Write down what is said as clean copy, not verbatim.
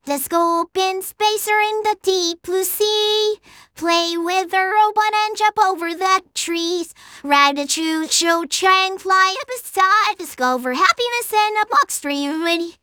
Stethoscope in space or in the deep blue sea. Play with a robot and jump over the trees. Ride a choo-choo train, fly up a star, discover happiness in a box dream.